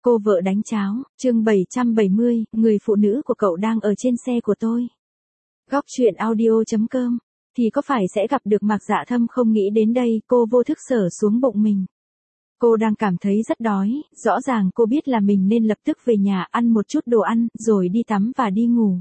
Cô vợ đánh cháo, chương 770, người phụ nữ của cậu đang ở trên xe của tôi. Góc chuyện audio.com, thì có phải sẽ gặp được Mạc Dạ Thâm không? Nghĩ đến đây, cô vô thức sờ xuống bụng mình. Cô đang cảm thấy rất đói, rõ ràng cô biết là mình nên lập tức về nhà ăn một chút đồ ăn, rồi đi tắm và đi ngủ.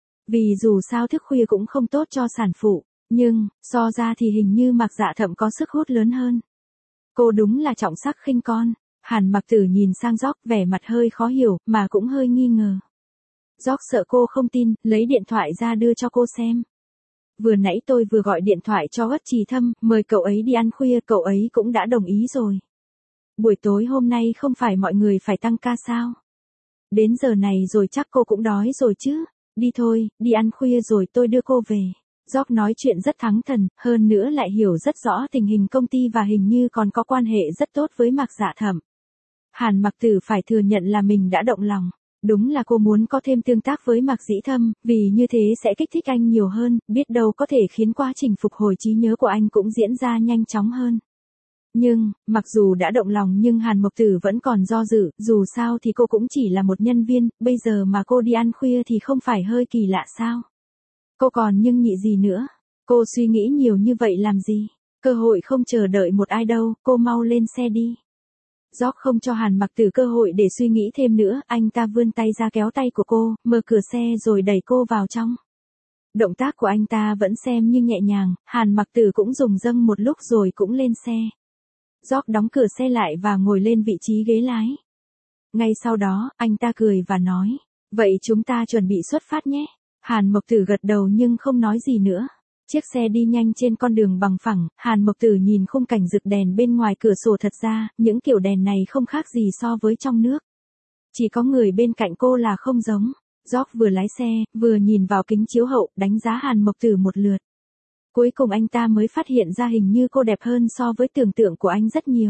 Vì dù sao thức khuya cũng không tốt cho sản phụ, nhưng, so ra thì hình như Mạc Dạ Thâm có sức hút lớn hơn. Cô đúng là trọng sắc khinh con. Hàn Mặc Tử nhìn sang Gióc, vẻ mặt hơi khó hiểu, mà cũng hơi nghi ngờ. Gióc sợ cô không tin, lấy điện thoại ra đưa cho cô xem. Vừa nãy tôi vừa gọi điện thoại cho Uất Trì Thâm, mời cậu ấy đi ăn khuya, cậu ấy cũng đã đồng ý rồi. Buổi tối hôm nay không phải mọi người phải tăng ca sao? Đến giờ này rồi chắc cô cũng đói rồi chứ. Đi thôi, đi ăn khuya rồi tôi đưa cô về. Gióc nói chuyện rất thắng thần, hơn nữa lại hiểu rất rõ tình hình công ty và hình như còn có quan hệ rất tốt với Mạc Dạ Thẩm. Hàn Mặc Tử phải thừa nhận là mình đã động lòng. Đúng là cô muốn có thêm tương tác với Mạc Dĩ Thâm, vì như thế sẽ kích thích anh nhiều hơn, biết đâu có thể khiến quá trình phục hồi trí nhớ của anh cũng diễn ra nhanh chóng hơn. Nhưng, mặc dù đã động lòng nhưng Hàn Mộc Tử vẫn còn do dự, dù sao thì cô cũng chỉ là một nhân viên, bây giờ mà cô đi ăn khuya thì không phải hơi kỳ lạ sao? Cô còn nhưng nhị gì nữa? Cô suy nghĩ nhiều như vậy làm gì? Cơ hội không chờ đợi một ai đâu, cô mau lên xe đi. Gióc không cho Hàn Mặc Tử cơ hội để suy nghĩ thêm nữa, anh ta vươn tay ra kéo tay của cô, mở cửa xe rồi đẩy cô vào trong. Động tác của anh ta vẫn xem như nhẹ nhàng, Hàn Mặc Tử cũng rùng râng một lúc rồi cũng lên xe. Gióc đóng cửa xe lại và ngồi lên vị trí ghế lái. Ngay sau đó, anh ta cười và nói, vậy chúng ta chuẩn bị xuất phát nhé. Hàn Mộc Tử gật đầu nhưng không nói gì nữa. Chiếc xe đi nhanh trên con đường bằng phẳng, Hàn Mộc Tử nhìn khung cảnh rực đèn bên ngoài cửa sổ, thật ra, những kiểu đèn này không khác gì so với trong nước. Chỉ có người bên cạnh cô là không giống. Gióc vừa lái xe, vừa nhìn vào kính chiếu hậu, đánh giá Hàn Mộc Tử một lượt. Cuối cùng anh ta mới phát hiện ra hình như cô đẹp hơn so với tưởng tượng của anh rất nhiều.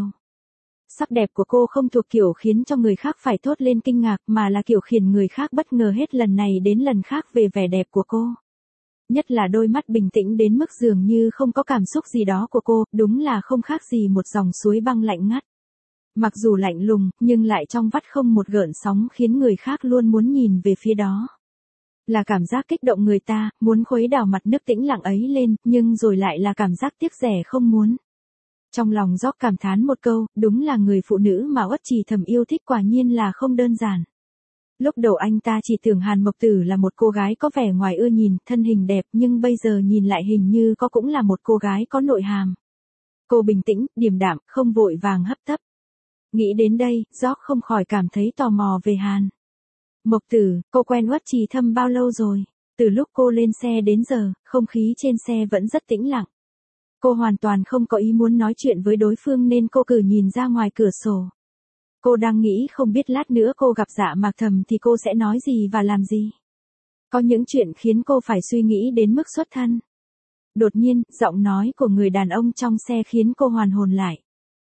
Sắc đẹp của cô không thuộc kiểu khiến cho người khác phải thốt lên kinh ngạc mà là kiểu khiến người khác bất ngờ hết lần này đến lần khác về vẻ đẹp của cô. Nhất là đôi mắt bình tĩnh đến mức dường như không có cảm xúc gì đó của cô, đúng là không khác gì một dòng suối băng lạnh ngắt. Mặc dù lạnh lùng, nhưng lại trong vắt không một gợn sóng khiến người khác luôn muốn nhìn về phía đó. Là cảm giác kích động người ta, muốn khuấy đảo mặt nước tĩnh lặng ấy lên, nhưng rồi lại là cảm giác tiếc rẻ không muốn. Trong lòng Gióc cảm thán một câu, đúng là người phụ nữ mà Uất Trì Thầm yêu thích quả nhiên là không đơn giản. Lúc đầu anh ta chỉ tưởng Hàn Mộc Tử là một cô gái có vẻ ngoài ưa nhìn, thân hình đẹp, nhưng bây giờ nhìn lại hình như có cũng là một cô gái có nội hàm. Cô bình tĩnh, điềm đạm, không vội vàng hấp tấp. Nghĩ đến đây, Gióc không khỏi cảm thấy tò mò về Hàn Mộc Tử. Cô quen Uất Trì Thâm bao lâu rồi? Từ lúc cô lên xe đến giờ, không khí trên xe vẫn rất tĩnh lặng. Cô hoàn toàn không có ý muốn nói chuyện với đối phương nên cô cứ nhìn ra ngoài cửa sổ. Cô đang nghĩ không biết lát nữa cô gặp Dạ Mạc Thầm thì cô sẽ nói gì và làm gì. Có những chuyện khiến cô phải suy nghĩ đến mức xuất thân. Đột nhiên, giọng nói của người đàn ông trong xe khiến cô hoàn hồn lại.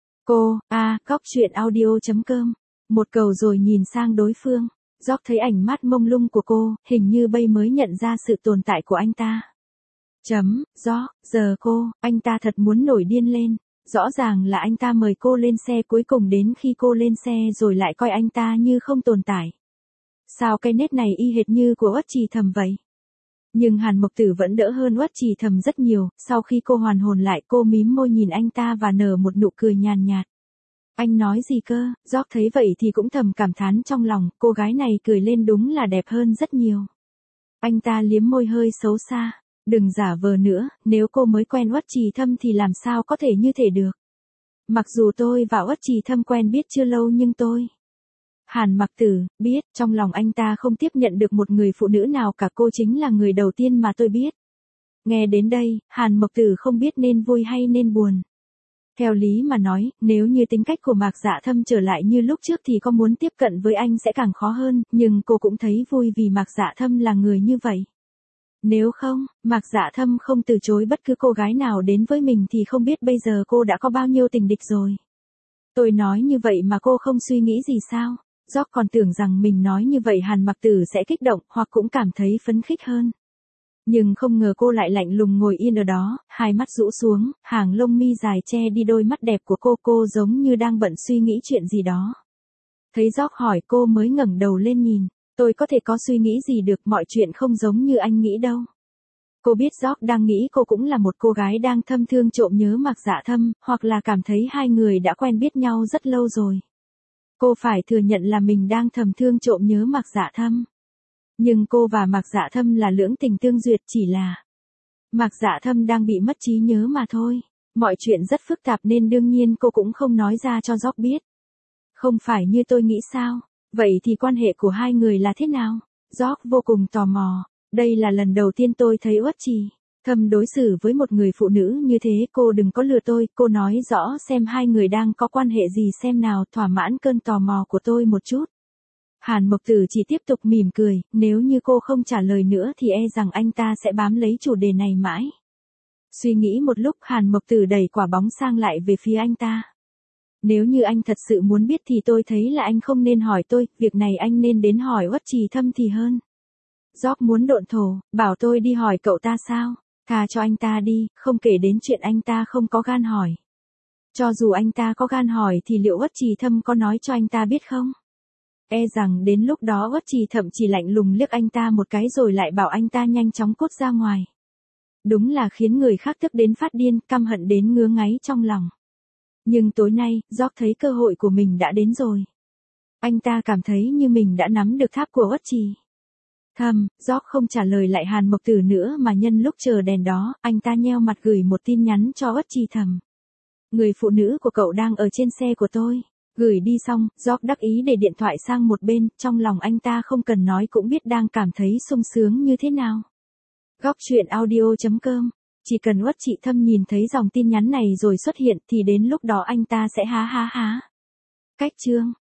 Cô, góc chuyện audio.com. Một câu rồi nhìn sang đối phương. Gióc thấy ánh mắt mông lung của cô, hình như bây mới nhận ra sự tồn tại của anh ta. Gióc, giờ cô, anh ta thật muốn nổi điên lên. Rõ ràng là anh ta mời cô lên xe, cuối cùng đến khi cô lên xe rồi lại coi anh ta như không tồn tại. Sao cái nét này y hệt như của Uất Trì Thầm vậy? Nhưng Hàn Mộc Tử vẫn đỡ hơn Uất Trì Thầm rất nhiều, sau khi cô hoàn hồn lại cô mím môi nhìn anh ta và nở một nụ cười nhàn nhạt. Anh nói gì cơ? Gióc thấy vậy thì cũng thầm cảm thán trong lòng, cô gái này cười lên đúng là đẹp hơn rất nhiều. Anh ta liếm môi hơi xấu xa. Đừng giả vờ nữa, nếu cô mới quen Uất Trì Thâm thì làm sao có thể như thế được. Mặc dù tôi và Uất Trì Thâm quen biết chưa lâu nhưng tôi. Hàn Mặc Tử, biết, trong lòng anh ta không tiếp nhận được một người phụ nữ nào cả, cô chính là người đầu tiên mà tôi biết. Nghe đến đây, Hàn Mộc Tử không biết nên vui hay nên buồn. Theo lý mà nói, nếu như tính cách của Mạc Dạ Thâm trở lại như lúc trước thì có muốn tiếp cận với anh sẽ càng khó hơn, nhưng cô cũng thấy vui vì Mạc Dạ Thâm là người như vậy. Nếu không, Mạc Dạ Thâm không từ chối bất cứ cô gái nào đến với mình thì không biết bây giờ cô đã có bao nhiêu tình địch rồi. Tôi nói như vậy mà cô không suy nghĩ gì sao? Gióc còn tưởng rằng mình nói như vậy Hàn Mặc Tử sẽ kích động hoặc cũng cảm thấy phấn khích hơn. Nhưng không ngờ cô lại lạnh lùng ngồi yên ở đó, hai mắt rũ xuống, hàng lông mi dài che đi đôi mắt đẹp của cô giống như đang bận suy nghĩ chuyện gì đó. Thấy George hỏi cô mới ngẩng đầu lên nhìn. Tôi có thể có suy nghĩ gì được, mọi chuyện không giống như anh nghĩ đâu. Cô biết George đang nghĩ cô cũng là một cô gái đang thâm thương trộm nhớ Mạc Dạ Thâm, hoặc là cảm thấy hai người đã quen biết nhau rất lâu rồi. Cô phải thừa nhận là mình đang thầm thương trộm nhớ Mạc Dạ Thâm. Nhưng cô và Mạc Dạ Thâm là lưỡng tình tương duyệt, chỉ là Mạc Dạ Thâm đang bị mất trí nhớ mà thôi. Mọi chuyện rất phức tạp nên đương nhiên cô cũng không nói ra cho George biết. Không phải như tôi nghĩ sao? Vậy thì quan hệ của hai người là thế nào? George vô cùng tò mò. Đây là lần đầu tiên tôi thấy Uất Trì Thâm đối xử với một người phụ nữ như thế. Cô đừng có lừa tôi. Cô nói rõ xem hai người đang có quan hệ gì xem nào, thỏa mãn cơn tò mò của tôi một chút. Hàn Mộc Tử chỉ tiếp tục mỉm cười. Nếu như cô không trả lời nữa thì e rằng anh ta sẽ bám lấy chủ đề này mãi. Suy nghĩ một lúc, Hàn Mộc Tử đẩy quả bóng sang lại về phía anh ta. Nếu như anh thật sự muốn biết thì tôi thấy là anh không nên hỏi tôi, việc này anh nên đến hỏi Uất Trì Thâm thì hơn. George muốn độn thổ, bảo tôi đi hỏi cậu ta sao? Thà cho anh ta đi, không kể đến chuyện anh ta không có gan hỏi. Cho dù anh ta có gan hỏi thì liệu Uất Trì Thâm có nói cho anh ta biết không? E rằng đến lúc đó Uất Trì Thâm chỉ lạnh lùng liếc anh ta một cái rồi lại bảo anh ta nhanh chóng cút ra ngoài. Đúng là khiến người khác tức đến phát điên, căm hận đến ngứa ngáy trong lòng. Nhưng tối nay, George thấy cơ hội của mình đã đến rồi. Anh ta cảm thấy như mình đã nắm được tháp của Uất Trì Thâm. George không trả lời lại Hàn Mộc Tử nữa mà nhân lúc chờ đèn đó, anh ta nheo mặt gửi một tin nhắn cho Uất Trì Thâm. Người phụ nữ của cậu đang ở trên xe của tôi. Gửi đi xong, George đắc ý để điện thoại sang một bên, trong lòng anh ta không cần nói cũng biết đang cảm thấy sung sướng như thế nào. Góc truyện audio.com. Chỉ cần Uất Trì Thâm nhìn thấy dòng tin nhắn này rồi xuất hiện thì đến lúc đó anh ta sẽ há há há. Cách chương